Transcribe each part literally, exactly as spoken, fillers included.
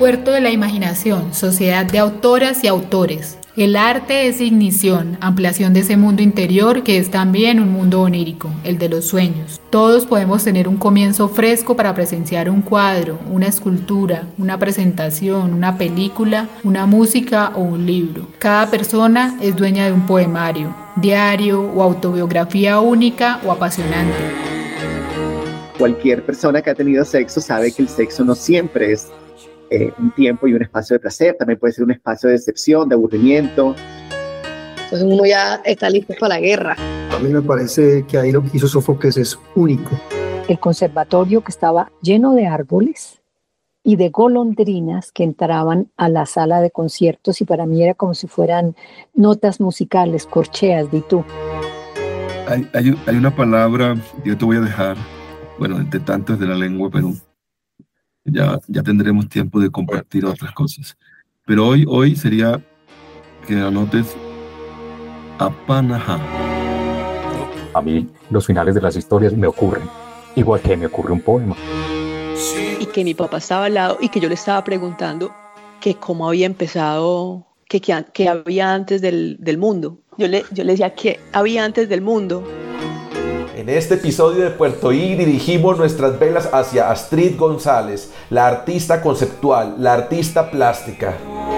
Puerto de la Imaginación, sociedad de autoras y autores. El arte es ignición, ampliación de ese mundo interior que es también un mundo onírico, el de los sueños. Todos podemos tener un comienzo fresco para presenciar un cuadro, una escultura, una presentación, una película, una música o un libro. Cada persona es dueña de un poemario, diario o autobiografía única o apasionante. Cualquier persona que ha tenido sexo sabe que el sexo no siempre es Eh, un tiempo y un espacio de placer, también puede ser un espacio de decepción, de aburrimiento. Entonces uno ya está listo para la guerra. A mí me parece que ahí lo que hizo Sófocles es único. El conservatorio, que estaba lleno de árboles y de golondrinas que entraban a la sala de conciertos, y para mí era como si fueran notas musicales, corcheas, di tú. Hay, hay, hay una palabra que yo te voy a dejar, bueno, entre tantas de la lengua, pero Ya, ya tendremos tiempo de compartir otras cosas. Pero hoy, hoy sería que anotes Apanaja. A mí los finales de las historias me ocurren, igual que me ocurre un poema. Y que mi papá estaba al lado y que yo le estaba preguntando que cómo había empezado, que, que, que había antes del, del mundo. Yo le, yo le decía que había antes del mundo. En este episodio de Puerto I dirigimos nuestras velas hacia Astrid González, la artista conceptual, la artista plástica.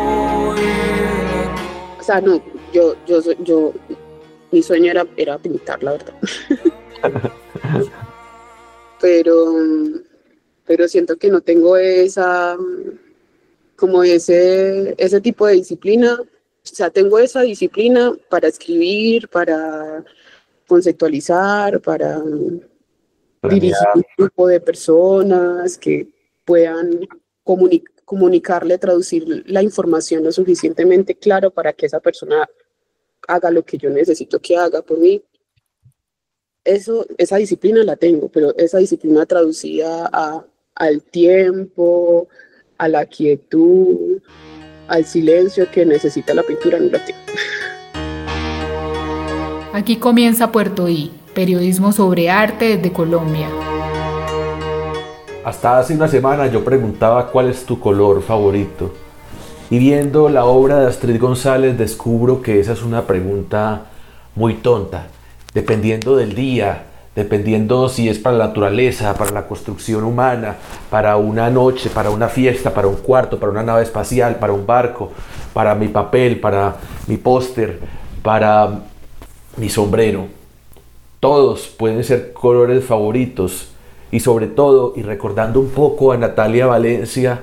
O sea, no, yo, yo, yo, mi sueño era, era pintar, la verdad. pero, pero siento que no tengo esa, como ese, ese tipo de disciplina. O sea, tengo esa disciplina para escribir, para conceptualizar, para dirigir un grupo de personas que puedan comuni- comunicarle, traducir la información lo suficientemente claro para que esa persona haga lo que yo necesito que haga por mí. Eso, esa disciplina la tengo, pero esa disciplina traducida a, al tiempo, a la quietud, al silencio que necesita la pintura, no la tengo. Aquí comienza Puerto I, periodismo sobre arte desde Colombia. Hasta hace una semana yo preguntaba cuál es tu color favorito. Y viendo la obra de Astrid González descubro que esa es una pregunta muy tonta. Dependiendo del día, dependiendo si es para la naturaleza, para la construcción humana, para una noche, para una fiesta, para un cuarto, para una nave espacial, para un barco, para mi papel, para mi póster, para mi sombrero. Todos pueden ser colores favoritos, y sobre todo, y recordando un poco a Natalia Valencia,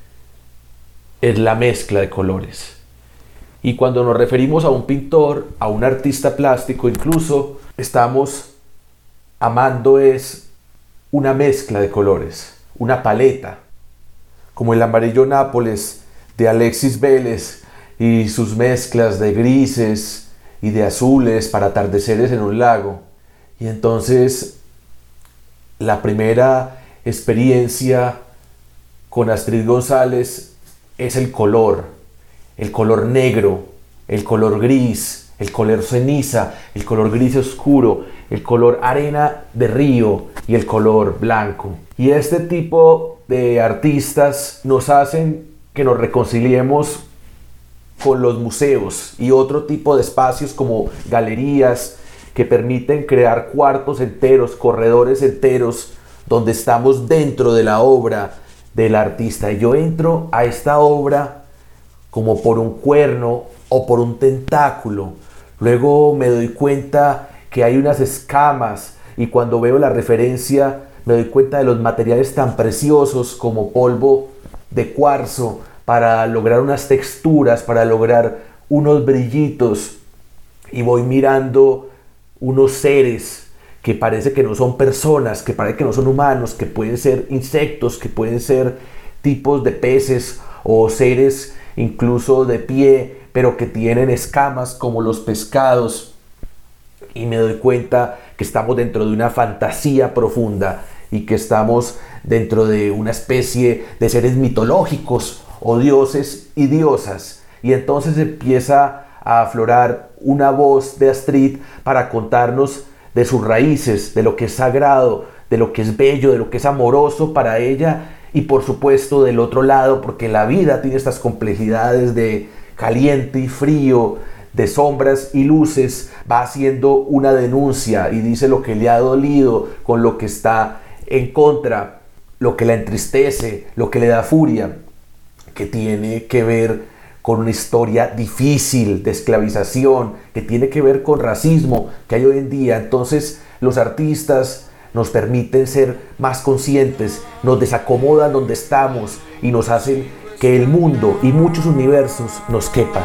es la mezcla de colores. Y cuando nos referimos a un pintor, a un artista plástico, incluso estamos amando es una mezcla de colores, una paleta, como el amarillo Nápoles de Alexis Vélez y sus mezclas de grises y de azules para atardeceres en un lago. Y entonces la primera experiencia con Astrid González es el color, el color negro, el color gris, el color ceniza, el color gris oscuro, el color arena de río y el color blanco. Y este tipo de artistas nos hacen que nos reconciliemos con los museos y otro tipo de espacios como galerías que permiten crear cuartos enteros, corredores enteros, donde estamos dentro de la obra del artista. Y yo entro a esta obra como por un cuerno o por un tentáculo. Luego me doy cuenta que hay unas escamas, y cuando veo la referencia me doy cuenta de los materiales tan preciosos como polvo de cuarzo, para lograr unas texturas, para lograr unos brillitos, y voy mirando unos seres que parece que no son personas, que parece que no son humanos, que pueden ser insectos, que pueden ser tipos de peces o seres incluso de pie, pero que tienen escamas como los pescados, y me doy cuenta que estamos dentro de una fantasía profunda y que estamos dentro de una especie de seres mitológicos o dioses y diosas. Y entonces empieza a aflorar una voz de Astrid para contarnos de sus raíces, de lo que es sagrado, de lo que es bello, de lo que es amoroso para ella, y por supuesto del otro lado, porque la vida tiene estas complejidades de caliente y frío, de sombras y luces, va haciendo una denuncia y dice lo que le ha dolido con lo que está en contra, lo que la entristece, lo que le da furia, que tiene que ver con una historia difícil de esclavización, que tiene que ver con racismo que hay hoy en día. Entonces los artistas nos permiten ser más conscientes, nos desacomodan donde estamos y nos hacen que el mundo y muchos universos nos quepan.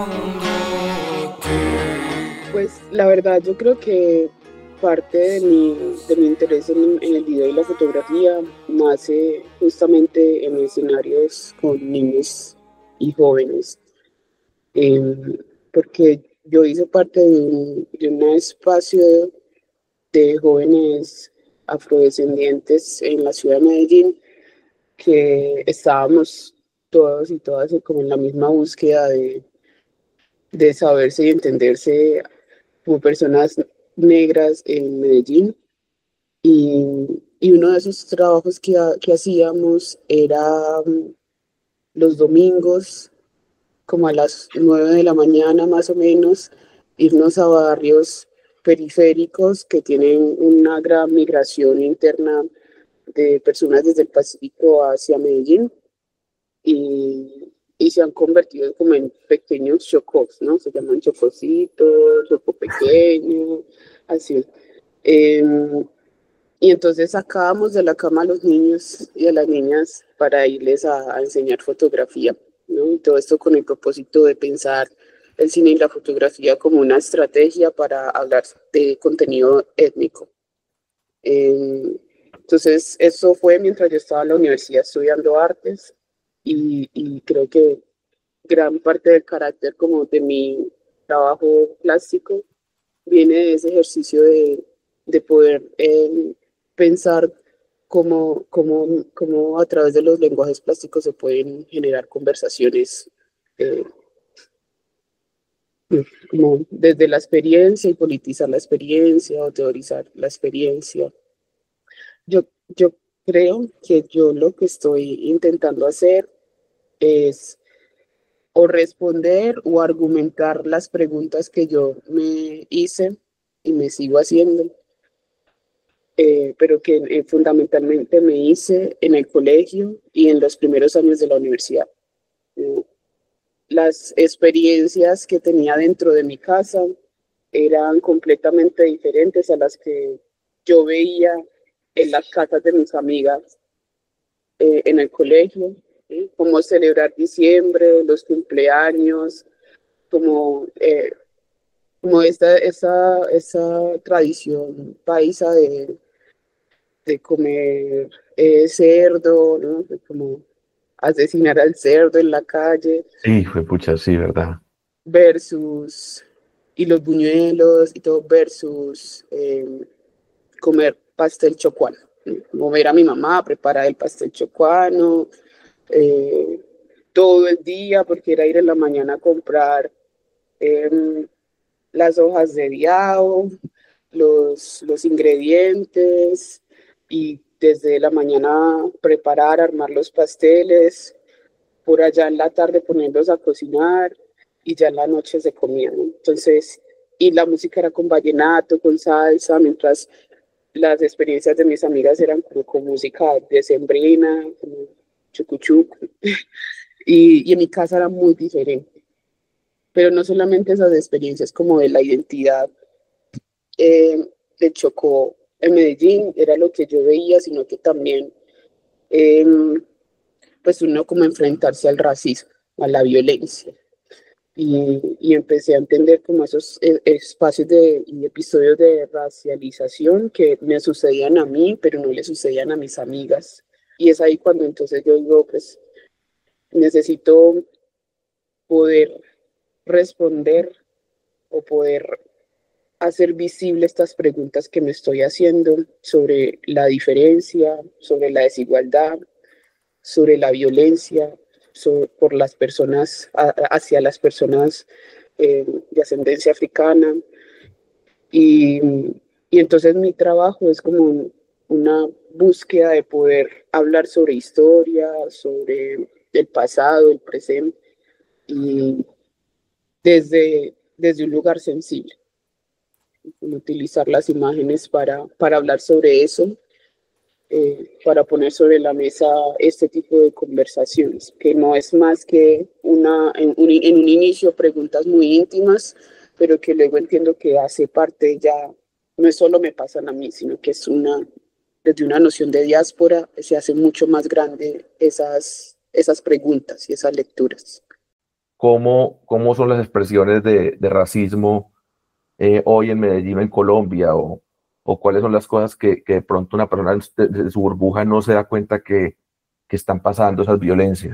Pues la verdad yo creo que parte de mi, de mi interés en, en el video y la fotografía nace justamente en escenarios con niños y jóvenes, eh, porque yo hice parte de un, de un espacio de jóvenes afrodescendientes en la ciudad de Medellín, que estábamos todos y todas como en la misma búsqueda de, de saberse y entenderse como personas negras en Medellín, y, y uno de esos trabajos que, que hacíamos era um, los domingos, como a las nueve de la mañana más o menos, irnos a barrios periféricos que tienen una gran migración interna de personas desde el Pacífico hacia Medellín, y, y se han convertido como en pequeños chocos, ¿no? Se llaman chococitos, choco pequeño, así. Eh, y entonces sacábamos de la cama a los niños y a las niñas para irles a, a enseñar fotografía, ¿no? Y todo esto con el propósito de pensar el cine y la fotografía como una estrategia para hablar de contenido étnico. Eh, entonces, eso fue mientras yo estaba en la universidad estudiando artes, y, y creo que gran parte del carácter como de mi trabajo plástico viene de ese ejercicio de, de poder eh, pensar cómo, cómo, cómo a través de los lenguajes plásticos se pueden generar conversaciones eh, como desde la experiencia, y politizar la experiencia o teorizar la experiencia. Yo, yo creo que yo lo que estoy intentando hacer es o responder o argumentar las preguntas que yo me hice y me sigo haciendo, eh, pero que eh, fundamentalmente me hice en el colegio y en los primeros años de la universidad. Eh, las experiencias que tenía dentro de mi casa eran completamente diferentes a las que yo veía en las casas de mis amigas eh, en el colegio, ¿sí? Como celebrar diciembre, los cumpleaños, como, eh, como esta, esa, esa tradición paisa de, de comer eh, cerdo, ¿no? De como asesinar al cerdo en la calle. Sí, fue pucha, sí, ¿verdad? Versus, y los buñuelos y todo, versus eh, comer pastel chocuano. Como ver a mi mamá preparar el pastel chocuano eh, todo el día, porque era ir en la mañana a comprar eh, las hojas de biao, los, los ingredientes, y desde la mañana preparar, armar los pasteles, por allá en la tarde ponerlos a cocinar, y ya en la noche se comían, ¿no? Entonces, y la música era con vallenato, con salsa, mientras las experiencias de mis amigas eran como con música decembrina, como chucuchuc, y, y en mi casa era muy diferente. Pero no solamente esas experiencias como de la identidad eh, de Chocó en Medellín, era lo que yo veía, sino que también eh, pues uno como enfrentarse al racismo, a la violencia. Y, y empecé a entender como esos eh, espacios de, y episodios de racialización que me sucedían a mí, pero no le sucedían a mis amigas. Y es ahí cuando entonces yo digo, pues necesito poder responder o poder hacer visible estas preguntas que me estoy haciendo sobre la diferencia, sobre la desigualdad, sobre la violencia, sobre, por las personas, a, hacia las personas eh, de ascendencia africana. Y, y entonces mi trabajo es como una búsqueda de poder hablar sobre historia, sobre el pasado, el presente, y desde, desde un lugar sensible. Utilizar las imágenes para, para hablar sobre eso, eh, para poner sobre la mesa este tipo de conversaciones, que no es más que una, en un, en un inicio preguntas muy íntimas, pero que luego entiendo que hace parte ya, no es solo me pasan a mí, sino que es una, desde una noción de diáspora, se hace mucho más grande esas, esas preguntas y esas lecturas. ¿Cómo, cómo son las expresiones de, de racismo eh, hoy en Medellín, en Colombia? O, o cuáles son las cosas que, que de pronto una persona de, de su burbuja no se da cuenta que, que están pasando esas violencias.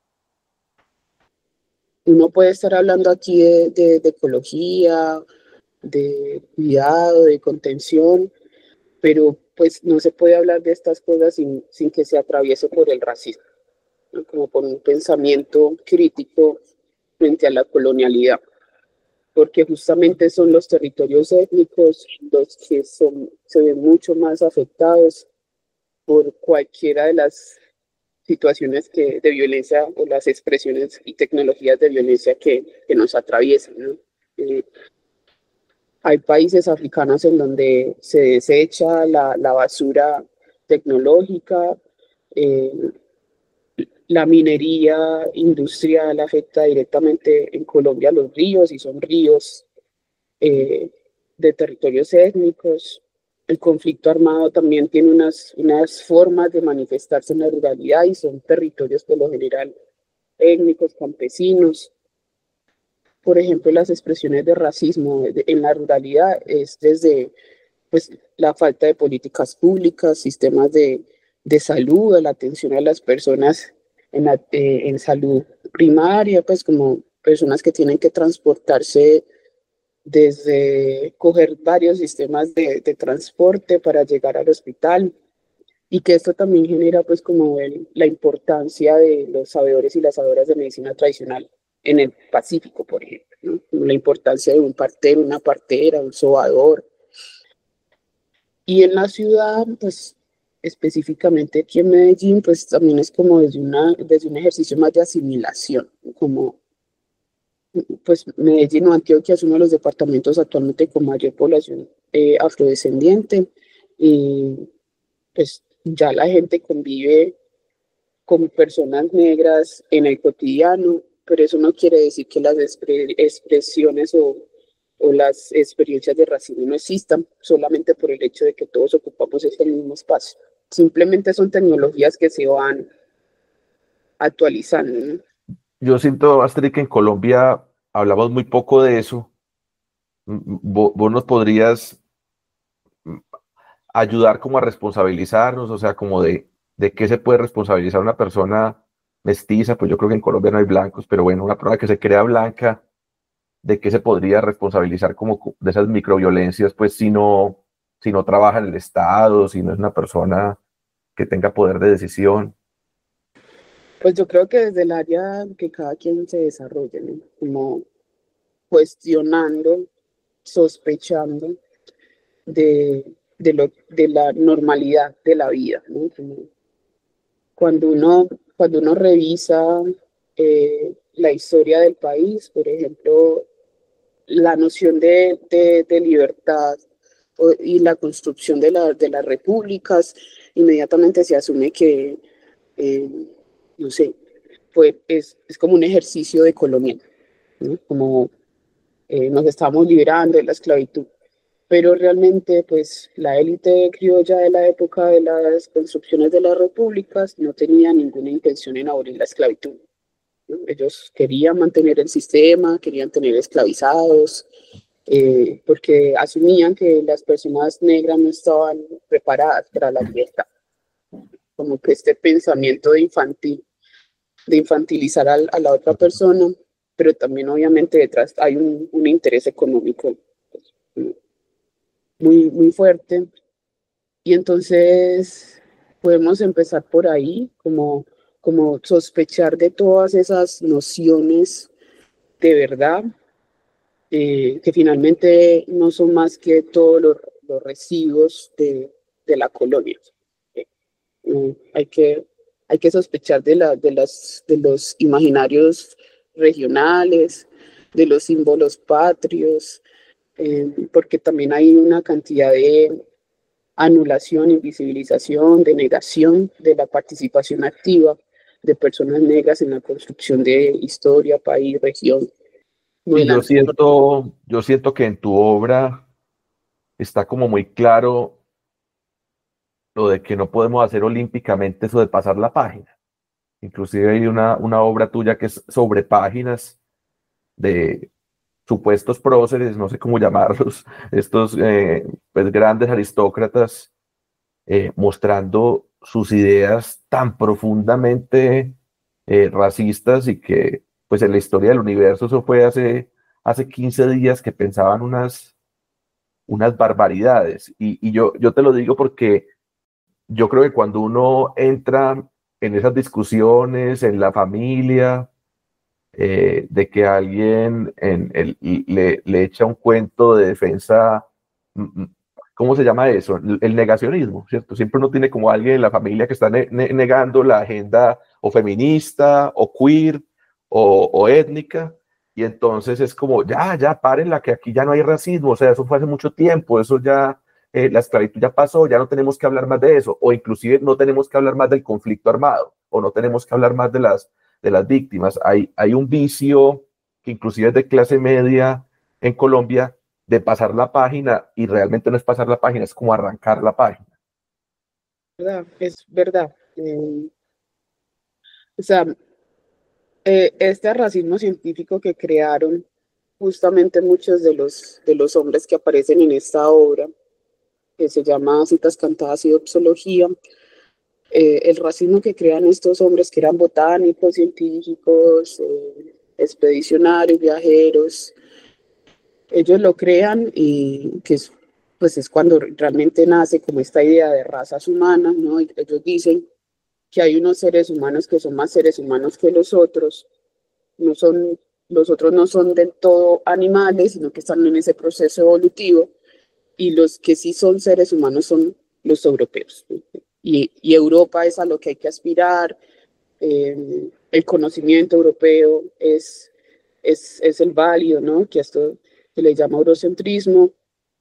Uno puede estar hablando aquí de, de, de ecología, de cuidado, de contención, pero pues no se puede hablar de estas cosas sin, sin que se atraviese por el racismo, ¿no? Como por un pensamiento crítico frente a la colonialidad, porque justamente son los territorios étnicos los que son, se ven mucho más afectados por cualquiera de las situaciones que, de violencia o las expresiones y tecnologías de violencia que, que nos atraviesan, ¿no? Eh, hay países africanos en donde se desecha la, la basura tecnológica, eh, la minería industrial afecta directamente en Colombia los ríos y son ríos eh, de territorios étnicos. El conflicto armado también tiene unas, unas formas de manifestarse en la ruralidad y son territorios por lo general étnicos, campesinos. Por ejemplo, las expresiones de racismo en la ruralidad es desde pues, la falta de políticas públicas, sistemas de, de salud, de la atención a las personas en, la, eh, en salud primaria, pues como personas que tienen que transportarse desde coger varios sistemas de, de transporte para llegar al hospital, y que esto también genera pues como el, la importancia de los sabedores y las sabedoras de medicina tradicional en el Pacífico, por ejemplo, ¿no? La importancia de un partero, una partera, un sobador. Y en la ciudad, pues específicamente aquí en Medellín, pues también es como desde, una, desde un ejercicio más de asimilación, como pues Medellín o Antioquia es uno de los departamentos actualmente con mayor población eh, afrodescendiente, y pues ya la gente convive con personas negras en el cotidiano, pero eso no quiere decir que las expre expresiones o, o las experiencias de racismo no existan, solamente por el hecho de que todos ocupamos este mismo espacio. Simplemente son tecnologías que se van actualizando, ¿no? Yo siento, Astrid, que en Colombia hablamos muy poco de eso. Vos, vos nos podrías ayudar como a responsabilizarnos, o sea, como de, de qué se puede responsabilizar una persona mestiza. Pues yo creo que en Colombia no hay blancos, pero bueno, una persona que se crea blanca, de qué se podría responsabilizar como de esas microviolencias, pues si no, si no trabaja en el Estado, si no es una persona que tenga poder de decisión. Pues yo creo que desde el área que cada quien se desarrolle, ¿no? Como cuestionando, sospechando de, de, lo, de la normalidad de la vida, ¿no? Como cuando uno, cuando uno revisa eh, la historia del país, por ejemplo, la noción de, de, de libertad o, y la construcción de, la, de las repúblicas, inmediatamente se asume que eh, no sé, pues es, es como un ejercicio de colonial, ¿no? Como eh, nos estamos liberando de la esclavitud, pero realmente pues la élite criolla de la época de las construcciones de las repúblicas no tenía ninguna intención en abolir la esclavitud, ¿no? Ellos querían mantener el sistema, querían tener esclavizados, eh, porque asumían que las personas negras no estaban preparadas para la libertad, como que este pensamiento de infantil de infantilizar a, a la otra persona, pero también obviamente detrás hay un, un interés económico pues, muy, muy fuerte. Y entonces podemos empezar por ahí, como, como sospechar de todas esas nociones de verdad, eh, que finalmente no son más que todos los, los residuos de, de la colonia. Eh, mm, hay, que, hay que sospechar de, la, de, las, de los imaginarios regionales, de los símbolos patrios, eh, porque también hay una cantidad de anulación, invisibilización, de negación de la participación activa de personas negras en la construcción de historia, país, región. Y yo siento, yo siento que en tu obra está como muy claro lo de que no podemos hacer olímpicamente eso de pasar la página. Inclusive hay una, una obra tuya que es sobre páginas de supuestos próceres, no sé cómo llamarlos, estos eh, pues, grandes aristócratas eh, mostrando sus ideas tan profundamente eh, racistas y que pues en la historia del universo eso fue hace, hace quince días que pensaban unas, unas barbaridades. Y, y yo, yo te lo digo porque yo creo que cuando uno entra en esas discusiones en la familia, eh, de que alguien en el, le, le echa un cuento de defensa, ¿cómo se llama eso? El negacionismo, ¿cierto? Siempre uno tiene como alguien en la familia que está ne ne negando la agenda o feminista, o queer, o, o étnica, y entonces es como, ya, ya, párenla, que aquí ya no hay racismo, o sea, eso fue hace mucho tiempo, eso ya, eh, la esclavitud ya pasó, ya no tenemos que hablar más de eso, o inclusive no tenemos que hablar más del conflicto armado, o no tenemos que hablar más de las, de las víctimas. Hay, hay un vicio que inclusive es de clase media en Colombia, de pasar la página, y realmente no es pasar la página, es como arrancar la página. ¿Verdad? Es verdad. Eh, o sea, eh, este racismo científico que crearon justamente muchos de los, de los hombres que aparecen en esta obra, que se llama Citas Cantadas y Doxología, eh, el racismo que crean estos hombres que eran botánicos, científicos, eh, expedicionarios, viajeros, ellos lo crean y que es, pues es cuando realmente nace como esta idea de razas humanas, ¿no? Y ellos dicen que hay unos seres humanos que son más seres humanos que los otros, no son, los otros no son del todo animales, sino que están en ese proceso evolutivo, y los que sí son seres humanos son los europeos. Y, y Europa es a lo que hay que aspirar, eh, el conocimiento europeo es, es, es el válido, ¿no? Que esto se le llama eurocentrismo,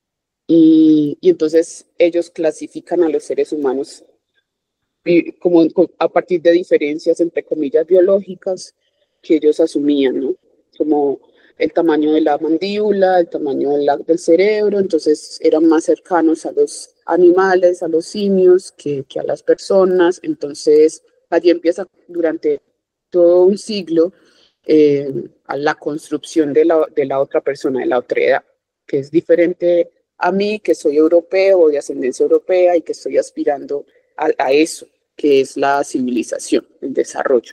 y, y entonces ellos clasifican a los seres humanos y como a partir de diferencias entre comillas biológicas que ellos asumían, ¿no? Como el tamaño de la mandíbula, el tamaño de la, del cerebro, entonces eran más cercanos a los animales, a los simios, que, que a las personas. Entonces allí empieza durante todo un siglo eh, a la construcción de la, de la otra persona, de la otra edad, que es diferente a mí, que soy europeo o de ascendencia europea y que estoy aspirando a, a eso, que es la civilización, el desarrollo.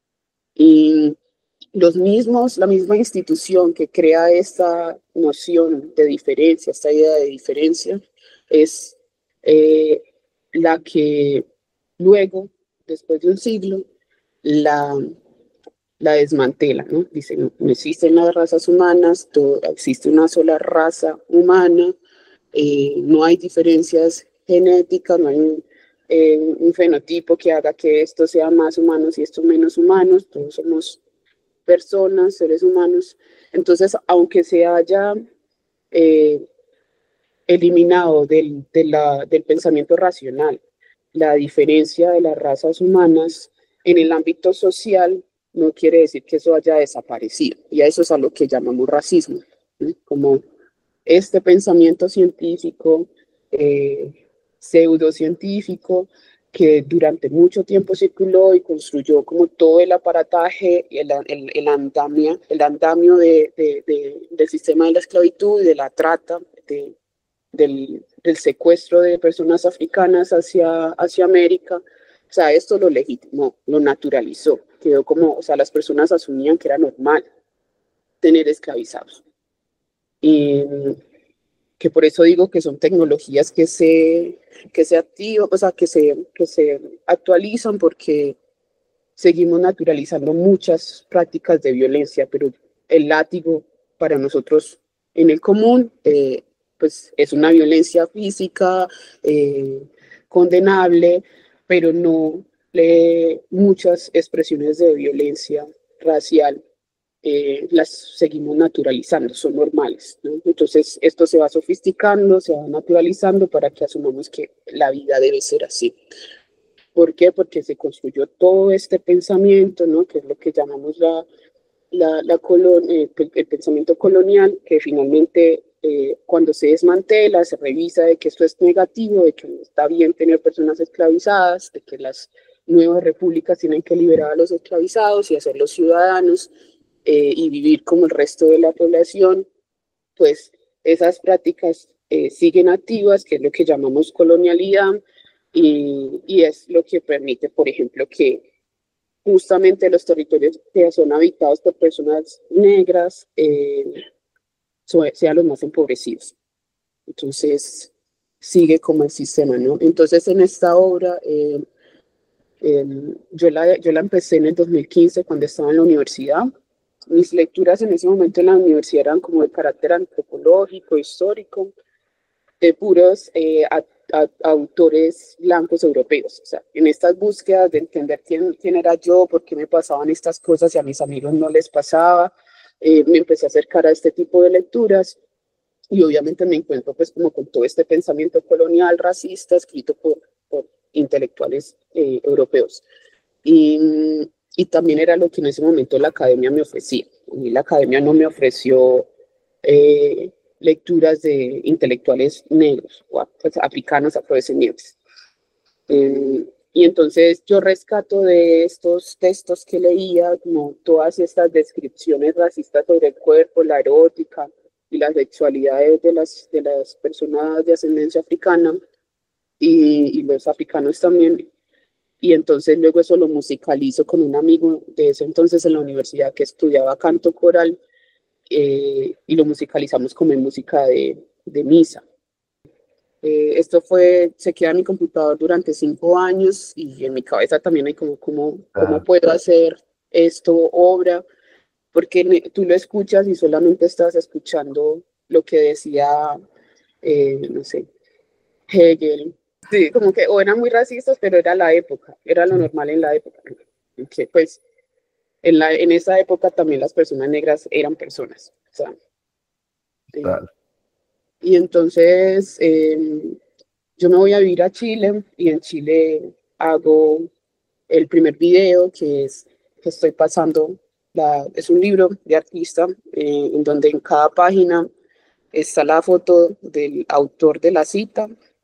Y los mismos, la misma institución que crea esta noción de diferencia, esta idea de diferencia, es eh, la que luego, después de un siglo, la, la desmantela, ¿no? Dice, no, no existen las razas humanas, todo, existe una sola raza humana, eh, no hay diferencias genéticas, no hay un, eh, un fenotipo que haga que esto sea más humanos y esto menos humanos, todos somos personas, seres humanos. Entonces, aunque se haya eh, eliminado del, de la, del pensamiento racional la diferencia de las razas humanas en el ámbito social, no quiere decir que eso haya desaparecido. Y a eso es a lo que llamamos racismo, ¿sí? Como este pensamiento científico, eh, pseudocientífico, que durante mucho tiempo circuló y construyó como todo el aparataje y el, el, el, andamia, el andamio de, de, de, del sistema de la esclavitud y de la trata, de, del, del secuestro de personas africanas hacia, hacia América. O sea, esto lo legitimó, lo naturalizó, quedó como, o sea, las personas asumían que era normal tener esclavizados. Y que por eso digo que son tecnologías que se, que se activan, o sea, que se, que se actualizan, porque seguimos naturalizando muchas prácticas de violencia, pero el látigo para nosotros en el común eh, pues es una violencia física eh, condenable, pero no le, muchas expresiones de violencia racial eh, las seguimos naturalizando, son normales, ¿no? Entonces esto se va sofisticando, se va naturalizando para que asumamos que la vida debe ser así. ¿Por qué? Porque se construyó todo este pensamiento, ¿no? Que es lo que llamamos la, la, la colon, eh, el pensamiento colonial, que finalmente eh, cuando se desmantela, se revisa de que esto es negativo, de que no está bien tener personas esclavizadas, de que las nuevas repúblicas tienen que liberar a los esclavizados y hacerlos ciudadanos eh, y vivir como el resto de la población, pues esas prácticas eh, siguen activas, que es lo que llamamos colonialidad, y, y es lo que permite, por ejemplo, que justamente los territorios que son habitados por personas negras eh, sean los más empobrecidos. Entonces, sigue como el sistema, ¿no? Entonces, en esta obra, eh, eh, yo, la, yo la empecé en el dos mil quince cuando estaba en la universidad. Mis lecturas en ese momento en la universidad eran como de carácter antropológico, histórico, de puros eh, a, a, autores blancos europeos. O sea, en estas búsquedas de entender quién, quién era yo, por qué me pasaban estas cosas y a mis amigos no les pasaba, eh, me empecé a acercar a este tipo de lecturas y obviamente me encuentro pues como con todo este pensamiento colonial, racista, escrito por, por intelectuales eh, europeos. Y, y también era lo que en ese momento la academia me ofrecía. A mí la academia no me ofreció eh, lecturas de intelectuales negros o pues, africanos, afrodescendientes. Eh, y entonces yo rescato de estos textos que leía como todas estas descripciones racistas sobre el cuerpo, la erótica y las sexualidades de las, de las personas de ascendencia africana y, y los africanos también. Y entonces luego eso lo musicalizo con un amigo de ese entonces en la universidad que estudiaba canto coral eh, y lo musicalizamos como en música de, de misa. Eh, esto fue, se queda en mi computador durante cinco años y en mi cabeza también hay como, como cómo puedo hacer esto, obra, porque tú lo escuchas y solamente estás escuchando lo que decía, eh, no sé, Hegel. Sí, como que o eran muy racistas, pero era la época, era lo normal en la época. Que pues en, la, en esa época también las personas negras eran personas. O sea, eh, y entonces eh, yo me voy a vivir a Chile y en Chile hago el primer video que es que estoy pasando. La, es un libro de artista eh, en donde en cada página está la foto del autor de la cita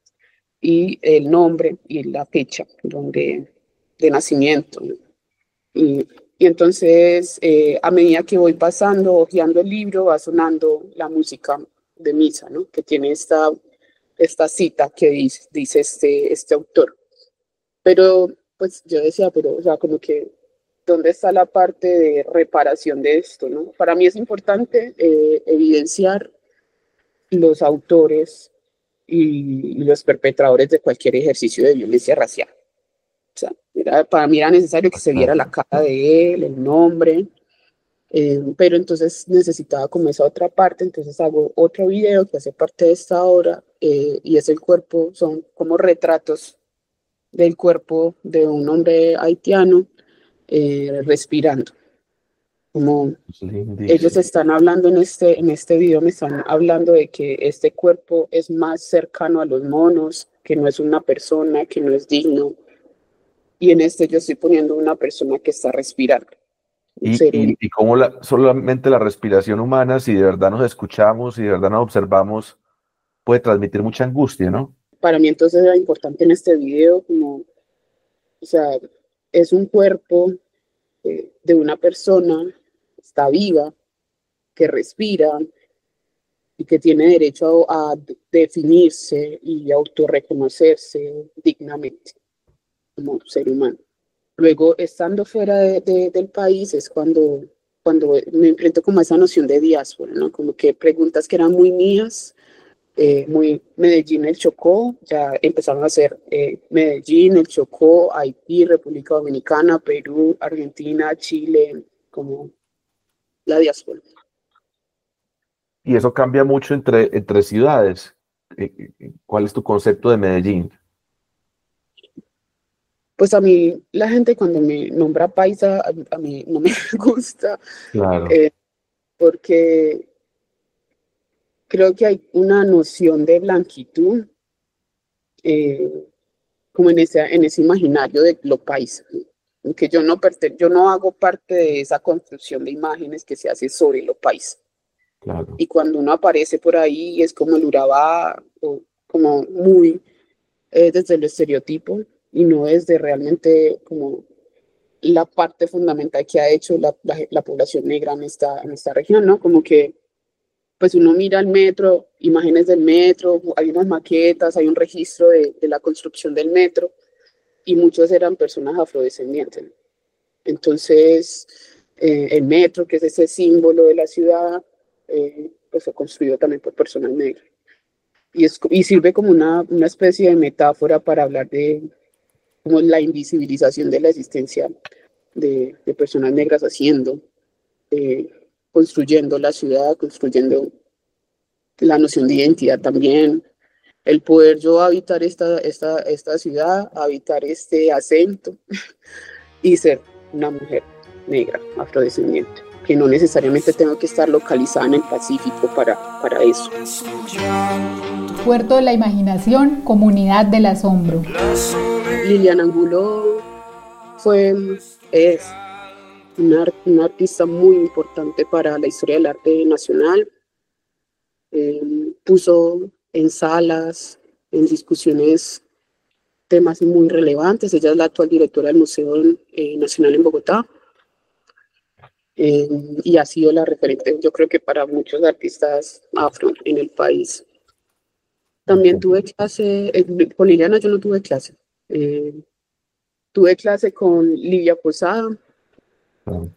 y el nombre y la fecha donde, de nacimiento. Y, y entonces, eh, a medida que voy pasando, hojeando el libro, va sonando la música de misa, ¿no? Que tiene esta, esta cita que dice, dice este, este autor. Pero, pues, yo decía, pero, o sea, como que, ¿dónde está la parte de reparación de esto, no? Para mí es importante eh, evidenciar los autores y los perpetradores de cualquier ejercicio de violencia racial. O sea, era, para mí era necesario que se viera la cara de él, el nombre, eh, pero entonces necesitaba como esa otra parte, entonces hago otro video que hace parte de esta obra eh, y es el cuerpo, son como retratos del cuerpo de un hombre haitiano eh, respirando. Como ellos están hablando en este, en este video, me están hablando de que este cuerpo es más cercano a los monos, que no es una persona, que no es digno. Y en este yo estoy poniendo una persona que está respirando. Y, y, y cómo la, solamente la respiración humana, si de verdad nos escuchamos y de verdad nos observamos, puede transmitir mucha angustia, ¿no? Para mí entonces era importante en este video, como, o sea, es un cuerpo eh, de una persona, está viva, que respira y que tiene derecho a, a definirse y autorreconocerse dignamente como ser humano. Luego, estando fuera de, de, del país, es cuando, cuando me enfrento como a esa noción de diáspora, ¿no? Como que preguntas que eran muy mías, eh, muy Medellín, el Chocó, ya empezaron a ser eh, Medellín, el Chocó, Haití, República Dominicana, Perú, Argentina, Chile, como la diáspora. y eso cambia mucho entre, entre ciudades. ¿Cuál es tu concepto de Medellín? Pues a mí, la gente cuando me nombra paisa, a, a mí no me gusta, Claro. eh, porque creo que hay una noción de blanquitud, eh, como en ese, en ese imaginario de lo paisa, que yo no, perte, yo no hago parte de esa construcción de imágenes que se hace sobre lo paisa. Claro. Y cuando uno aparece por ahí es como el Urabá, o como muy eh, desde el estereotipo y no desde realmente como la parte fundamental que ha hecho la, la, la población negra en esta, en esta región, ¿no? Como que pues uno mira el metro, imágenes del metro, hay unas maquetas, hay un registro de, de la construcción del metro y muchos eran personas afrodescendientes. Entonces, eh, el metro, que es ese símbolo de la ciudad, eh, pues fue construido también por personas negras. Y, es, y sirve como una, una especie de metáfora para hablar de como la invisibilización de la existencia de, de personas negras haciendo, eh, construyendo la ciudad, construyendo la noción de identidad también, el poder yo habitar esta, esta, esta ciudad, habitar este acento y ser una mujer negra, afrodescendiente, que no necesariamente tengo que estar localizada en el Pacífico para, para eso. Puerto de la Imaginación, Comunidad del Asombro. Liliana Angulo fue, es una, una artista muy importante para la historia del arte nacional. Eh, puso en salas, en discusiones, temas muy relevantes. Ella es la actual directora del Museo eh, Nacional en Bogotá. Eh, y ha sido la referente, yo creo que para muchos artistas afro en el país. También tuve clase, eh, con Liliana yo no tuve clase. Eh, tuve clase con Livia Posada. Mm.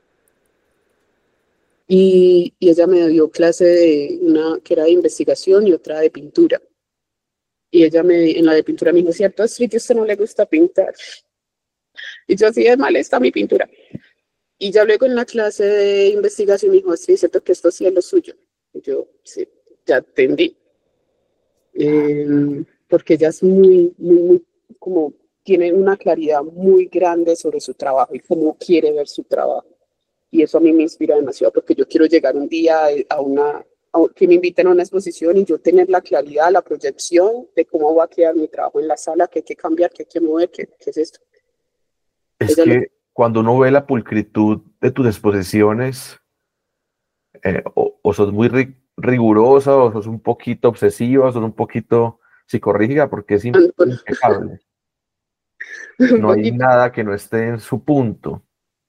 Y, y ella me dio clase de una que era de investigación y otra de pintura. Y ella me, en la de pintura me dijo, cierto, Astrid, a usted no le gusta pintar. Y yo así, es mal, está mi pintura. Y ya luego en la clase de investigación me dijo, Astrid, cierto que esto sí es lo suyo. Y yo, sí, ya entendí. Eh, porque ella es muy, muy, muy, como, tiene una claridad muy grande sobre su trabajo y cómo quiere ver su trabajo. Y eso a mí me inspira demasiado porque yo quiero llegar un día a una, a, que me inviten a una exposición y yo tener la claridad, la proyección de cómo va a quedar mi trabajo en la sala, qué hay que cambiar, qué hay que mover, qué, qué es esto. Es Ella que lo... cuando uno ve la pulcritud de tus exposiciones, eh, o, o sos muy ri rigurosa, o sos un poquito obsesiva, o sos un poquito psicorrígida, porque es impecable. No hay nada que no esté en su punto.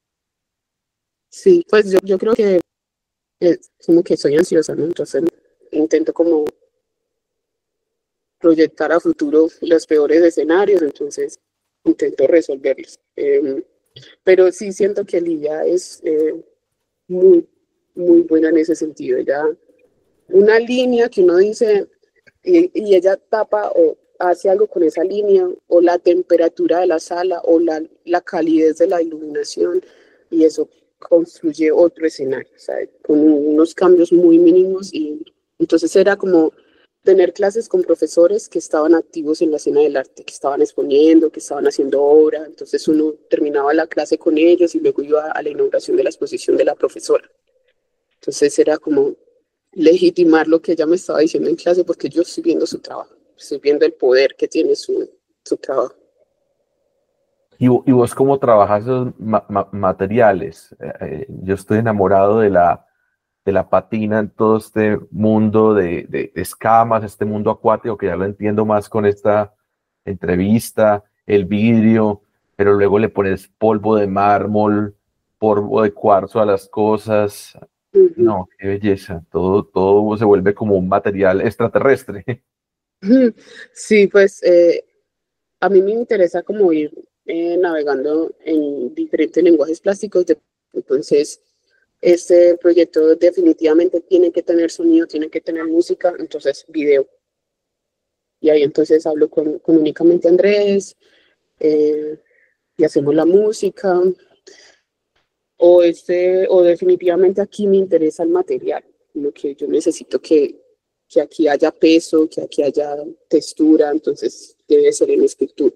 Sí, pues yo, yo creo que es como que soy ansiosa, ¿no? Entonces intento como proyectar a futuro los peores escenarios, entonces intento resolverlos. Eh, pero sí siento que Lidia es eh, muy, muy buena en ese sentido. Ella, una línea que uno dice, y, y ella tapa o hace algo con esa línea, o la temperatura de la sala, o la, la calidez de la iluminación, y eso construye otro escenario, ¿sabes? Con unos cambios muy mínimos. Y entonces era como tener clases con profesores que estaban activos en la escena del arte, que estaban exponiendo, que estaban haciendo obra. Entonces uno terminaba la clase con ellos y luego iba a la inauguración de la exposición de la profesora. Entonces era como legitimar lo que ella me estaba diciendo en clase, porque yo estoy viendo su trabajo, estoy viendo el poder que tiene su, su trabajo. ¿Y, y vos cómo trabajas esos ma ma materiales? Eh, yo estoy enamorado de la, de la patina en todo este mundo de, de, de escamas, este mundo acuático, que ya lo entiendo más con esta entrevista, el vidrio, pero luego le pones polvo de mármol, polvo de cuarzo a las cosas. Uh-huh. No, qué belleza. Todo, todo se vuelve como un material extraterrestre. Sí, pues eh, a mí me interesa como ir eh, navegando en diferentes lenguajes plásticos. De, entonces, este proyecto definitivamente tiene que tener sonido, tiene que tener música, entonces video. Y ahí entonces hablo con, con únicamente Andrés eh, y hacemos la música. O, este, o definitivamente aquí me interesa el material. como que yo necesito que, que aquí haya peso, que aquí haya textura, entonces debe ser en escritura.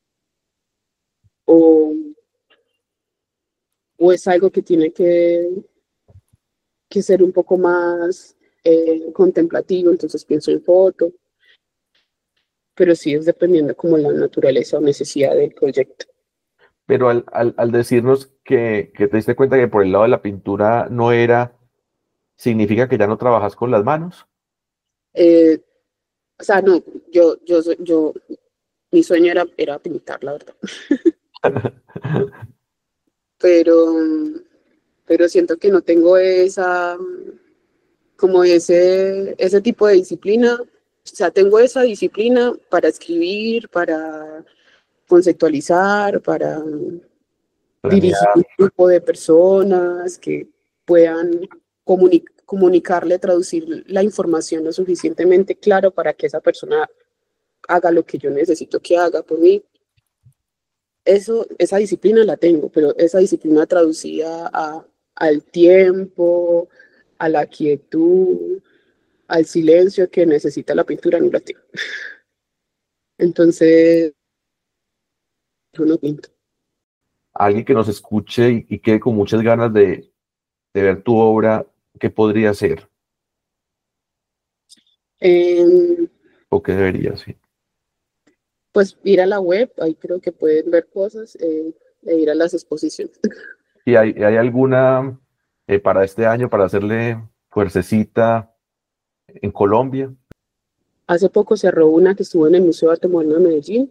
O, o es algo que tiene que, que ser un poco más eh, contemplativo, entonces pienso en foto, pero sí es dependiendo como la naturaleza o necesidad del proyecto. Pero al, al, al decirnos que, que te diste cuenta que por el lado de la pintura no era, ¿significa que ya no trabajas con las manos? Eh, o sea, no, yo, yo, soy- yo, mi sueño era, era pintar, la verdad. Pero, pero siento que no tengo esa, como ese, ese tipo de disciplina. O sea, tengo esa disciplina para escribir, para conceptualizar, para dirigir Planear. un grupo de personas que puedan comuni- comunicarle, traducir la información lo suficientemente claro para que esa persona haga lo que yo necesito que haga por mí. Eso, esa disciplina la tengo, pero esa disciplina traducida a, al tiempo, a la quietud, al silencio que necesita la pintura, no la tengo. Entonces, yo no pinto. Alguien que nos escuche y, y quede con muchas ganas de, de ver tu obra, ¿qué podría ser? Eh, ¿O qué debería ser? pues ir a la web, ahí creo que pueden ver cosas, eh, e ir a las exposiciones. ¿Y hay, hay alguna eh, para este año, para hacerle fuercecita en Colombia? Hace poco cerró una que estuvo en el Museo de Arte Moderno de Medellín.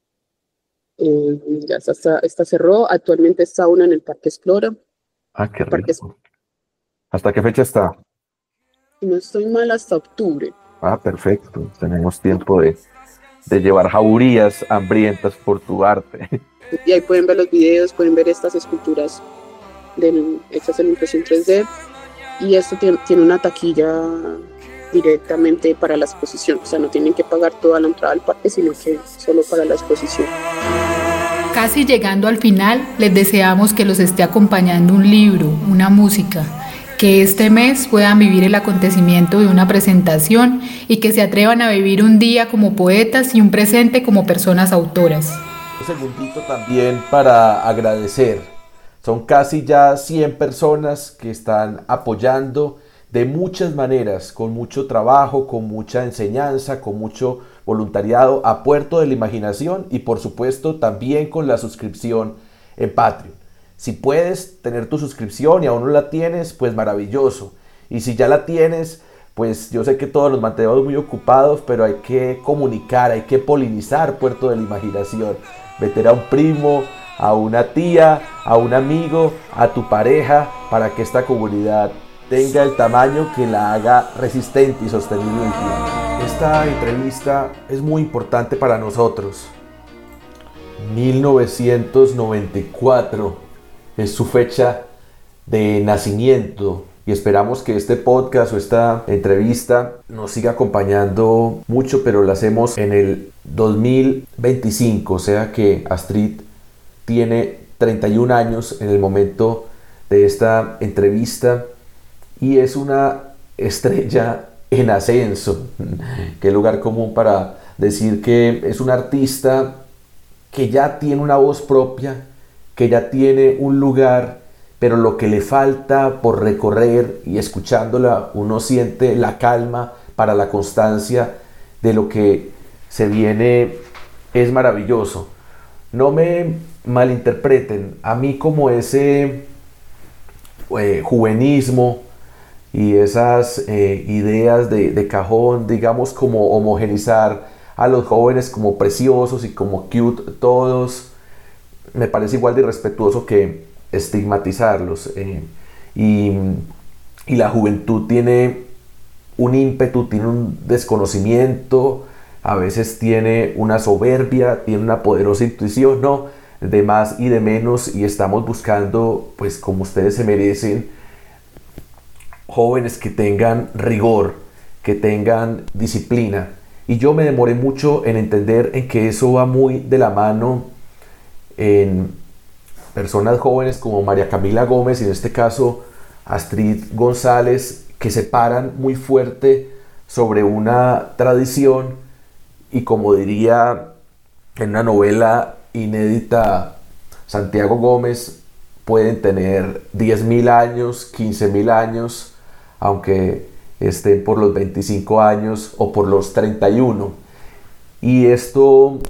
Eh, ya está, está, está cerró. Actualmente está una en el Parque Explora. Ah, qué Parque, rico. ¿Hasta qué fecha está? si no estoy mal, hasta octubre. Ah, perfecto. Tenemos tiempo de, de llevar jaurías hambrientas por tu arte. Y ahí pueden ver los videos, pueden ver estas esculturas del, hechas en impresión tres D. Y esto tiene, tiene una taquilla directamente para la exposición. O sea, no tienen que pagar toda la entrada al parque, sino que solo para la exposición. Casi llegando al final, les deseamos que los esté acompañando un libro, una música, que este mes puedan vivir el acontecimiento de una presentación y que se atrevan a vivir un día como poetas y un presente como personas autoras. Un segundito también para agradecer. Son casi ya cien personas que están apoyando de muchas maneras, con mucho trabajo, con mucha enseñanza, con mucho voluntariado a Puerto de la Imaginación y por supuesto también con la suscripción en Patreon. Si puedes tener tu suscripción y aún no la tienes, pues maravilloso. Y si ya la tienes, pues yo sé que todos nos mantenemos muy ocupados, pero hay que comunicar, hay que polinizar Puerto de la Imaginación. Meter a un primo, a una tía, a un amigo, a tu pareja, para que esta comunidad tenga el tamaño que la haga resistente y sostenible en el tiempo. Esta entrevista es muy importante para nosotros. mil novecientos noventa y cuatro es su fecha de nacimiento y esperamos que este podcast o esta entrevista nos siga acompañando mucho, pero la hacemos en el dos mil veinticinco, o sea que Astrid tiene treinta y un años en el momento de esta entrevista y es una estrella en ascenso. Qué lugar común para decir que es un artista que ya tiene una voz propia, que ya tiene un lugar, pero lo que le falta por recorrer y escuchándola uno siente la calma para la constancia de lo que se viene. Es maravilloso. No me malinterpreten, a mí como ese eh, juvenismo y esas eh, ideas de, de cajón, digamos como homogenizar a los jóvenes como preciosos y como cute todos, me parece igual de irrespetuoso que estigmatizarlos. Eh, y, y la juventud tiene un ímpetu, tiene un desconocimiento, a veces tiene una soberbia, tiene una poderosa intuición, ¿no? De más y de menos, y estamos buscando, pues como ustedes se merecen, jóvenes que tengan rigor, que tengan disciplina. Y yo me demoré mucho en entender en que eso va muy de la mano en personas jóvenes como María Camila Gómez y en este caso Astrid González, que se paran muy fuerte sobre una tradición y, como diría en una novela inédita Santiago Gómez, pueden tener diez mil años, quince mil años, aunque estén por los veinticinco años o por los treinta y uno. Y esto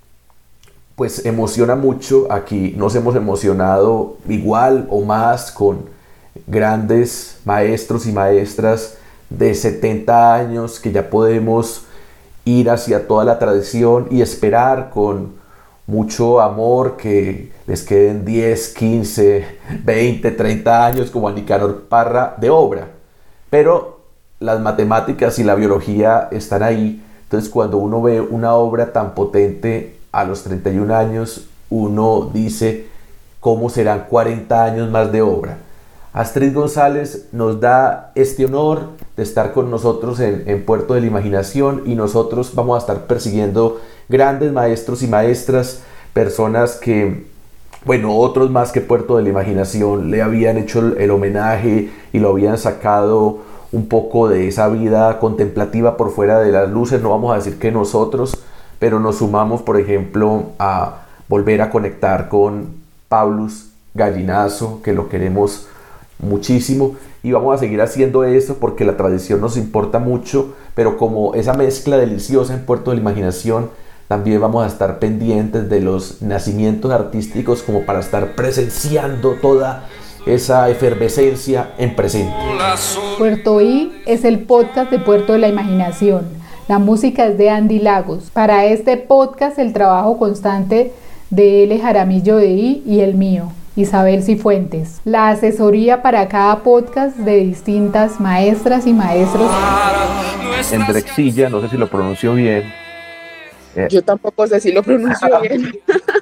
pues emociona mucho. Aquí nos hemos emocionado igual o más con grandes maestros y maestras de setenta años que ya podemos ir hacia toda la tradición y esperar con mucho amor que les queden diez, quince, veinte, treinta años como a Nicanor Parra de obra. Pero las matemáticas y la biología están ahí. Entonces, cuando uno ve una obra tan potente a los treinta y un años, uno dice, ¿cómo serán cuarenta años más de obra? Astrid González nos da este honor de estar con nosotros en, en Puerto de la Imaginación, y nosotros vamos a estar persiguiendo grandes maestros y maestras, personas que, bueno, otros más que Puerto de la Imaginación le habían hecho el, el homenaje y lo habían sacado un poco de esa vida contemplativa por fuera de las luces. No vamos a decir que nosotros, pero nos sumamos, por ejemplo, a volver a conectar con Paulus Gallinazo, que lo queremos muchísimo, y vamos a seguir haciendo eso porque la tradición nos importa mucho, pero como esa mezcla deliciosa en Puerto de la Imaginación, también vamos a estar pendientes de los nacimientos artísticos como para estar presenciando toda esa efervescencia en presente. Puerto I es el podcast de Puerto de la Imaginación. La música es de Andy Lagos. Para este podcast el trabajo constante de L. Jaramillo de I y el mío, Isabel Cifuentes. La asesoría para cada podcast de distintas maestras y maestros. En Drexilla, no sé si lo pronuncio bien. Eh, Yo tampoco sé si lo pronuncio bien.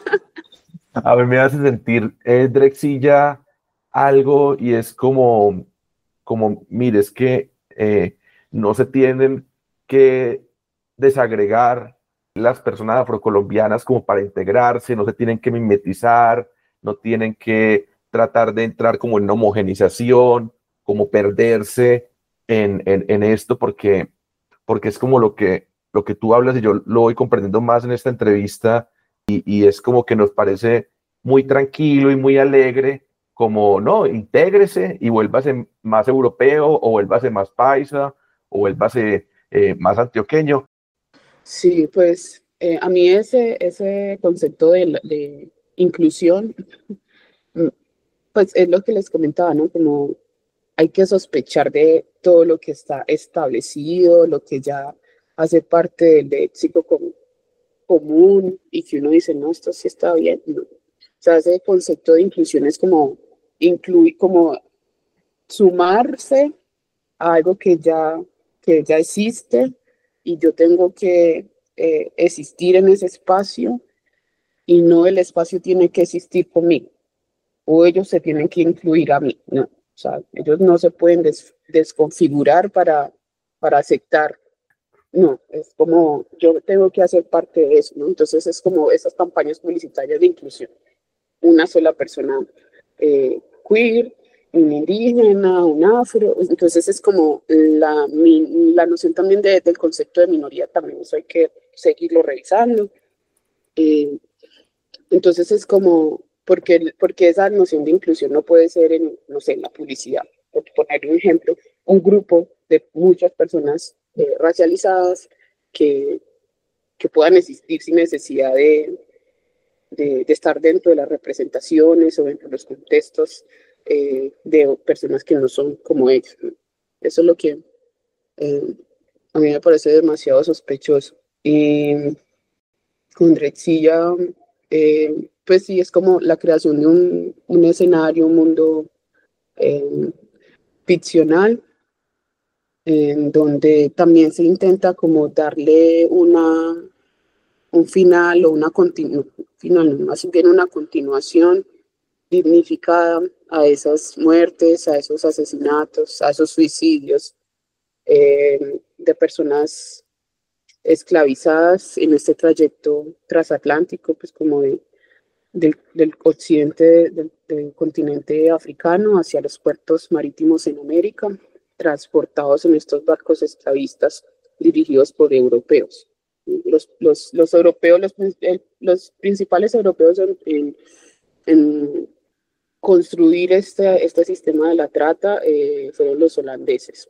A ver, me hace sentir eh, Drexilla algo, y es como, como mire, es que eh, no se tienen que desagregar las personas afrocolombianas como para integrarse, no se tienen que mimetizar, no tienen que tratar de entrar como en una homogenización, como perderse en, en, en esto, porque, porque es como lo que, lo que tú hablas, y yo lo voy comprendiendo más en esta entrevista, y, y es como que nos parece muy tranquilo y muy alegre, como, no, intégrese y vuélvase más europeo, o vuélvase más paisa, o vuélvase eh, más antioqueño. Sí, pues eh, a mí ese, ese concepto de, de inclusión, pues es lo que les comentaba, ¿no? Como hay que sospechar de todo lo que está establecido, lo que ya hace parte del léxico com- común, y que uno dice, no, esto sí está bien, ¿no? O sea, ese concepto de inclusión es como incluir, como sumarse a algo que ya, que ya existe, y yo tengo que eh, existir en ese espacio, y no el espacio tiene que existir conmigo, o ellos se tienen que incluir a mí, no. O sea, ellos no se pueden des, desconfigurar para, para aceptar. No, es como yo tengo que hacer parte de eso, ¿no? Entonces es como esas campañas publicitarias de inclusión. Una sola persona eh, queer, un indígena, un afro. Entonces es como la, mi, la noción también de, del concepto de minoría, también eso hay que seguirlo revisando. Eh, entonces es como, porque, porque esa noción de inclusión no puede ser en, no sé, en la publicidad. Por poner un ejemplo, un grupo de muchas personas eh, racializadas que, que puedan existir sin necesidad de, de, de estar dentro de las representaciones o dentro de los contextos eh, de personas que no son como ellos, ¿no? Eso es lo que eh, a mí me parece demasiado sospechoso. Y con Drexilla, eh, pues sí, es como la creación de un, un escenario, un mundo eh, ficcional, en donde también se intenta como darle una, un final o una continu, final, más bien una continuación dignificada a esas muertes, a esos asesinatos, a esos suicidios eh, de personas esclavizadas en este trayecto transatlántico, pues como de, del, del occidente del, del continente africano hacia los puertos marítimos en América. transportados en estos barcos esclavistas dirigidos por europeos. Los, los, los europeos, los, los principales europeos en, en, en construir este, este sistema de la trata eh, fueron los holandeses.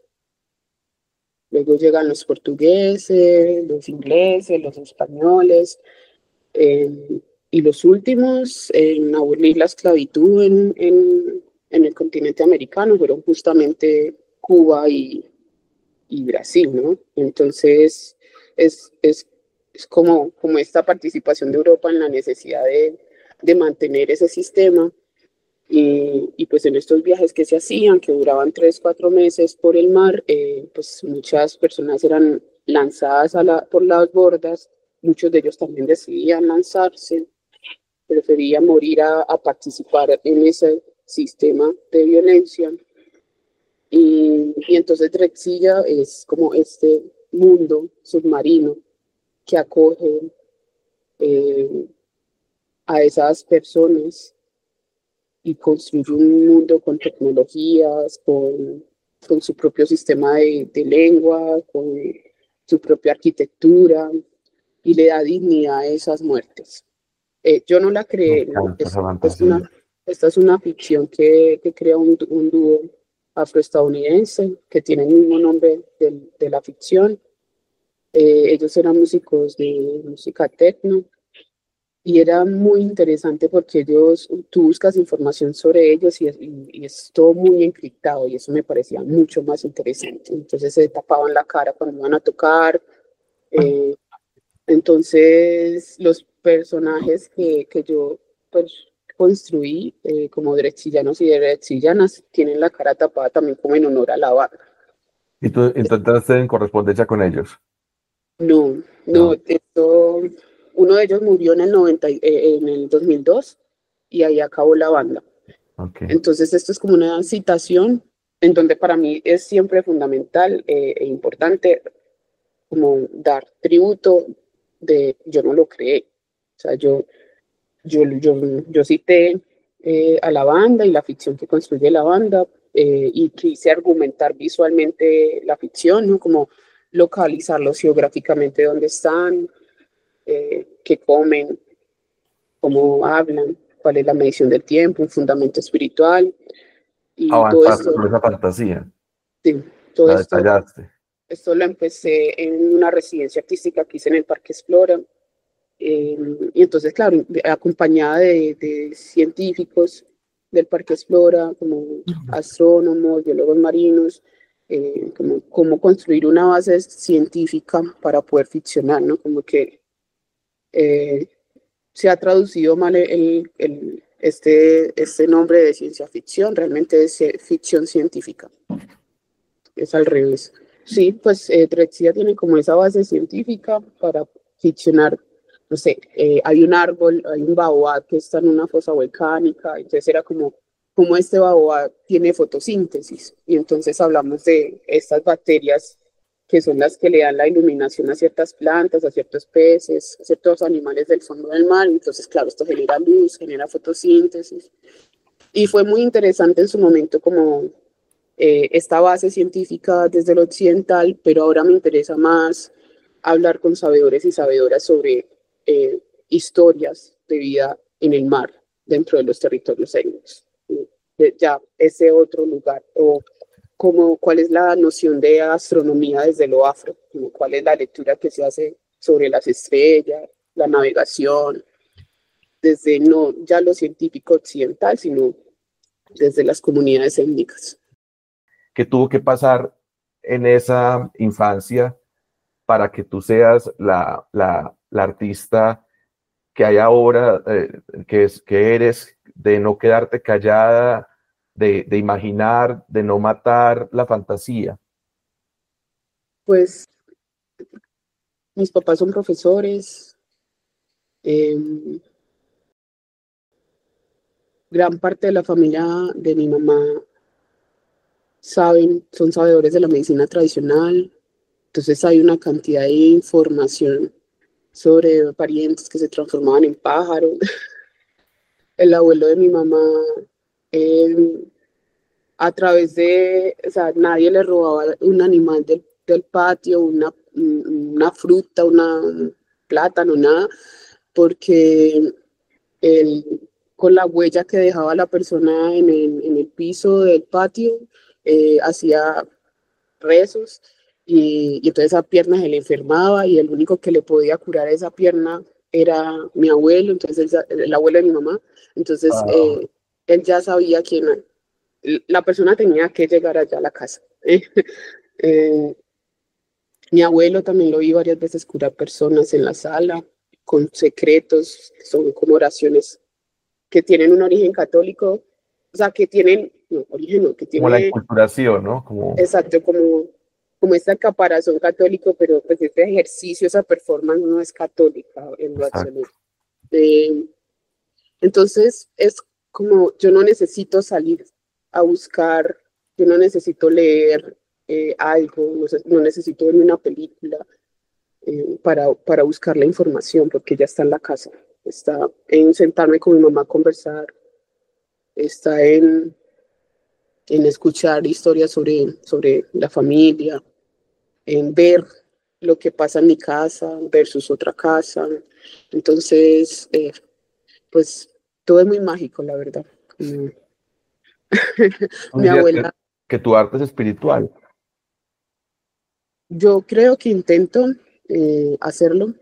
Luego llegan los portugueses, los ingleses, los españoles, eh, y los últimos en abolir la esclavitud en, en, en el continente americano fueron justamente Cuba y, y Brasil, ¿no? Entonces, es, es, es como, como esta participación de Europa en la necesidad de, de mantener ese sistema. Y, y pues en estos viajes que se hacían, que duraban tres, cuatro meses por el mar, eh, pues muchas personas eran lanzadas a la, por las bordas, muchos de ellos también decidían lanzarse, preferían morir a, a participar en ese sistema de violencia. Y, y entonces Drexciya es como este mundo submarino que acoge eh, a esas personas y construye un mundo con tecnologías, con, con su propio sistema de, de lengua, con su propia arquitectura, y le da dignidad a esas muertes. Eh, yo no la creé, ¿no? Es, es una, esta es una ficción que, que crea un, un dúo afroestadounidense que tiene el mismo nombre de, de la ficción. Eh, ellos eran músicos de música techno. Y era muy interesante porque ellos, tú buscas información sobre ellos y, y, y es todo muy encriptado y eso me parecía mucho más interesante. Entonces se tapaban la cara cuando iban a tocar. Eh, entonces los personajes que, que yo pues, construí eh, como drexciyanos y drexciyanas tienen la cara tapada también como en honor a la banda. ¿Y tú intentaste en correspondencia con ellos? No, no, no. Esto... Uno de ellos murió en el, noventa, eh, en el dos mil dos y ahí acabó la banda. Okay. Entonces esto es como una citación en donde para mí es siempre fundamental eh, e importante como dar tributo de yo no lo creé. O sea, yo, yo, yo, yo cité eh, a la banda y la ficción que construye la banda eh, y quise argumentar visualmente la ficción, ¿no? Como localizarlos geográficamente dónde están, Eh, qué comen, cómo hablan, cuál es la medición del tiempo, un fundamento espiritual. Y todo esto, por esa fantasía. Sí, todo la esto, detallaste. esto lo empecé en una residencia artística que hice en el Parque Explora. Eh, y entonces, claro, acompañada de, de científicos del Parque Explora, como astrónomos, biólogos marinos, eh, como cómo construir una base científica para poder ficcionar, ¿no? Como que Eh, se ha traducido mal el, el, este, este nombre de ciencia ficción, realmente es ficción científica, es al revés. Sí, pues eh, Drexciya tiene como esa base científica para ficcionar, no sé, eh, hay un árbol, hay un baobab que está en una fosa volcánica, entonces era como, como este baobab tiene fotosíntesis, y entonces hablamos de estas bacterias que son las que le dan la iluminación a ciertas plantas, a ciertos peces, a ciertos animales del fondo del mar. Entonces, claro, esto genera luz, genera fotosíntesis. Y fue muy interesante en su momento como eh, esta base científica desde lo occidental, pero ahora me interesa más hablar con sabedores y sabedoras sobre eh, historias de vida en el mar, dentro de los territorios étnicos. Ya ese otro lugar, o como cuál es la noción de astronomía desde lo afro, como cuál es la lectura que se hace sobre las estrellas, la navegación, desde no ya lo científico occidental, sino desde las comunidades étnicas. ¿Qué tuvo que pasar en esa infancia para que tú seas la, la, la artista que hay ahora, eh, que, es, que eres, de no quedarte callada, De, de imaginar, de no matar la fantasía? Pues mis papás son profesores, eh, gran parte de la familia de mi mamá saben, son sabedores de la medicina tradicional, entonces hay una cantidad de información sobre parientes que se transformaban en pájaros. El abuelo de mi mamá eh, a través de, o sea, nadie le robaba un animal del, del patio, una, una fruta, una, un plátano, nada, porque el, con la huella que dejaba la persona en el, en el piso del patio, eh, hacía rezos y, y entonces esa pierna se le enfermaba y el único que le podía curar esa pierna era mi abuelo, entonces el, el abuelo de mi mamá, entonces Wow. eh, él ya sabía quién era. La persona tenía que llegar allá a la casa. eh, mi abuelo también lo vi varias veces curar personas en la sala con secretos, son como oraciones que tienen un origen católico, o sea, que tienen, no, origen no, que Como la tiene, enculturación, ¿no? Como, exacto, como, como este caparazón católico, pero pues este ejercicio, esa performance no es católica en lo exacto. absoluto. Eh, entonces, es como, yo no necesito salir a buscar, yo no necesito leer eh, algo, no, sé, no necesito ver una película eh, para, para buscar la información, porque ya está en la casa. Está en sentarme con mi mamá a conversar, está en, en escuchar historias sobre, sobre la familia, en ver lo que pasa en mi casa versus otra casa. Entonces, eh, pues todo es muy mágico, la verdad. Como Tú mi dirías que, abuela, que tu arte es espiritual. yo creo que intento eh, hacerlo.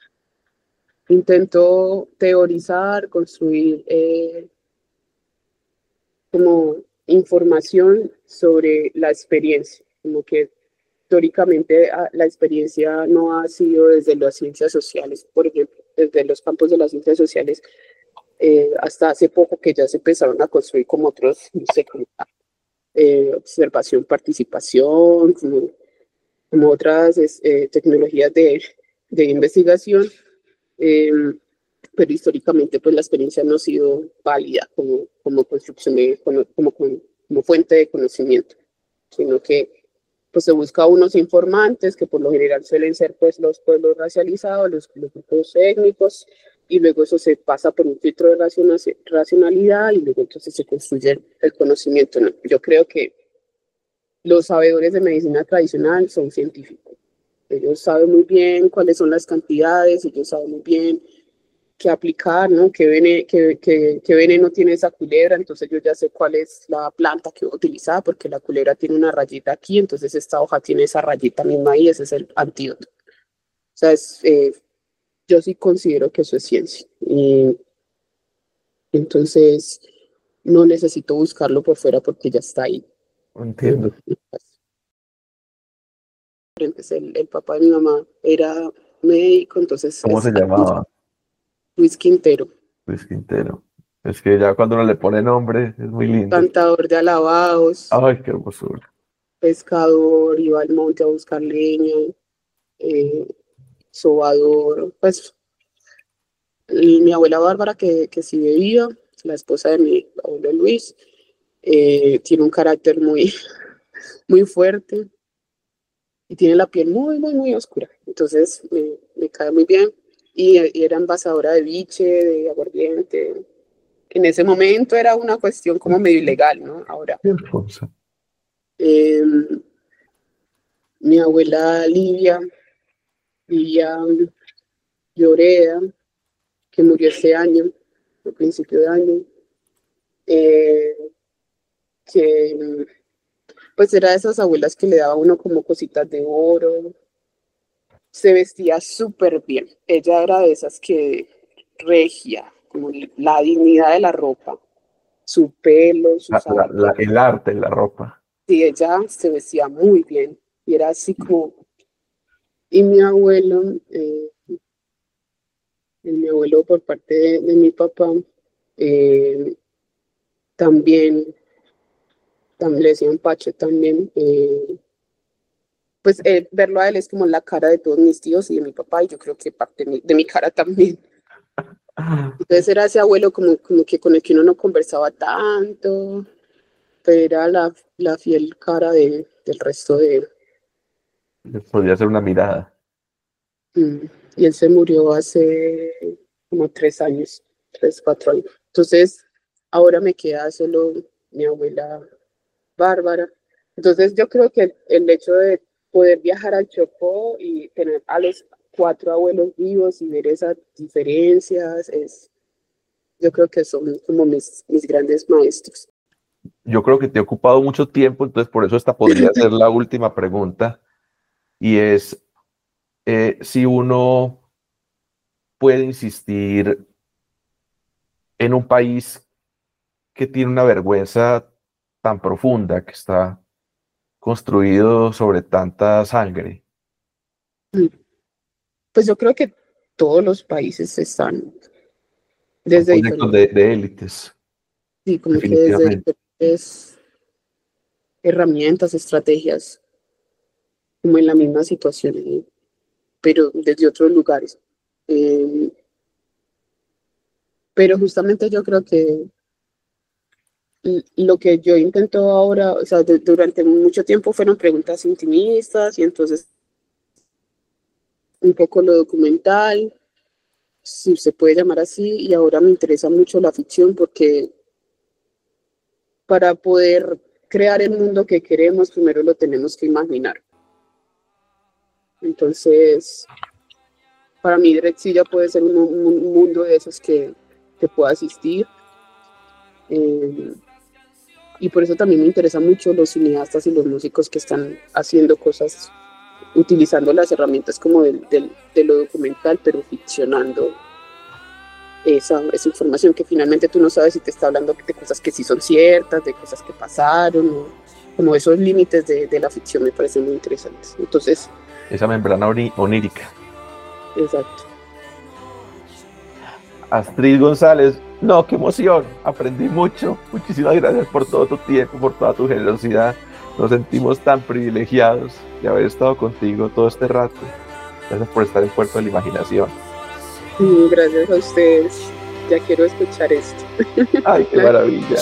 Intento teorizar, construir eh, como información sobre la experiencia, como que teóricamente a- la experiencia no ha sido desde las ciencias sociales, por ejemplo, desde los campos de las ciencias sociales, eh, hasta hace poco que ya se empezaron a construir como otros, no sé, como, eh, observación, participación, como, como otras es, eh, tecnologías de, de investigación. eh, pero históricamente pues la experiencia no ha sido válida como, como construcción de, como, como, como fuente de conocimiento, sino que pues se busca unos informantes que por lo general suelen ser pues los pueblos racializados, los, los grupos étnicos, y luego eso se pasa por un filtro de raciona- racionalidad y luego entonces se construye el conocimiento, ¿no? Yo creo que los sabedores de medicina tradicional son científicos. Ellos saben muy bien cuáles son las cantidades, ellos saben muy bien qué aplicar, ¿no? ¿Qué, vene, qué, qué, qué veneno tiene esa culebra? Entonces yo ya sé cuál es la planta que voy a utilizar porque la culebra tiene una rayita aquí, entonces esta hoja tiene esa rayita misma ahí, ese es el antídoto. O sea, es, eh, yo sí considero que eso es ciencia. Y entonces no necesito buscarlo por fuera porque ya está ahí. Entiendo. Entonces, el, el papá de mi mamá era médico, entonces ¿Cómo es se llamaba? Luis Quintero, Luis Quintero. Es que ya cuando uno le pone nombre es muy lindo. cantador de alabados, Ay, qué hermosura. pescador, iba al monte a buscar leña, eh, sobador, pues y mi abuela Bárbara, que, que sigue viva, la esposa de mi abuelo Luis, eh, tiene un carácter muy, muy fuerte y tiene la piel muy, muy, muy oscura. Entonces me, me cae muy bien. Y, y era envasadora de biche, de aguardiente. En ese momento era una cuestión como medio ilegal, ¿no? Ahora. Qué hermosa. Eh, mi abuela Livia, Livia Lloreda, que murió este año, a principio de año, eh, que pues era de esas abuelas que le daba a uno como cositas de oro, se vestía súper bien, ella era de esas que regia, como la dignidad de la ropa, su pelo, sus La- la- la- zapatos, el arte, la ropa. y ella se vestía muy bien, y era así como, y mi abuelo, eh, mi abuelo por parte de, de mi papá, eh, también, también le decían Pacho también, eh, pues eh, verlo a él es como la cara de todos mis tíos y de mi papá, y yo creo que parte de mi, de mi cara también. Entonces era ese abuelo como, como que con el que uno no conversaba tanto, pero era la, la fiel cara de, del resto de... Podría ser una mirada. Mm, y él se murió hace como tres años, tres, cuatro años. Entonces ahora me queda solo mi abuela bárbara. Entonces yo creo que el, el hecho de poder viajar al Chocó y tener a los cuatro abuelos vivos y ver esas diferencias, es, yo creo que son como mis, mis grandes maestros. Yo creo que te he ocupado mucho tiempo, entonces por eso esta podría ser la última pregunta, y es eh, si uno puede insistir en un país que tiene una vergüenza tan profunda, que está construido sobre tanta sangre. Pues yo creo que todos los países están desde proyectos de, de élites. Sí, como que desde diferentes herramientas, estrategias, como en la misma situación, ¿eh? Pero desde otros lugares. Eh, pero justamente yo creo que lo que yo intento ahora, o sea, de, durante mucho tiempo fueron preguntas intimistas y entonces un poco lo documental, si se puede llamar así, y ahora me interesa mucho la ficción porque para poder crear el mundo que queremos, primero lo tenemos que imaginar. Entonces, para mí Drexciya puede ser un, un mundo de esos que, que pueda existir. Eh, y por eso también me interesan mucho los cineastas y los músicos que están haciendo cosas, utilizando las herramientas como del, del, de lo documental, pero ficcionando esa, esa información que finalmente tú no sabes si te está hablando de cosas que sí son ciertas, de cosas que pasaron, o, como esos límites de, de la ficción me parecen muy interesantes. Entonces, esa membrana onírica. Exacto. Astrid González, no, qué emoción, aprendí mucho, muchísimas gracias por todo tu tiempo, por toda tu generosidad, nos sentimos tan privilegiados de haber estado contigo todo este rato, gracias por estar en Puerto de la Imaginación. Gracias a ustedes, ya quiero escuchar esto. Ay, qué maravilla.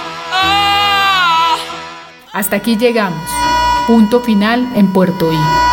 Hasta aquí llegamos, punto final en Puerto I.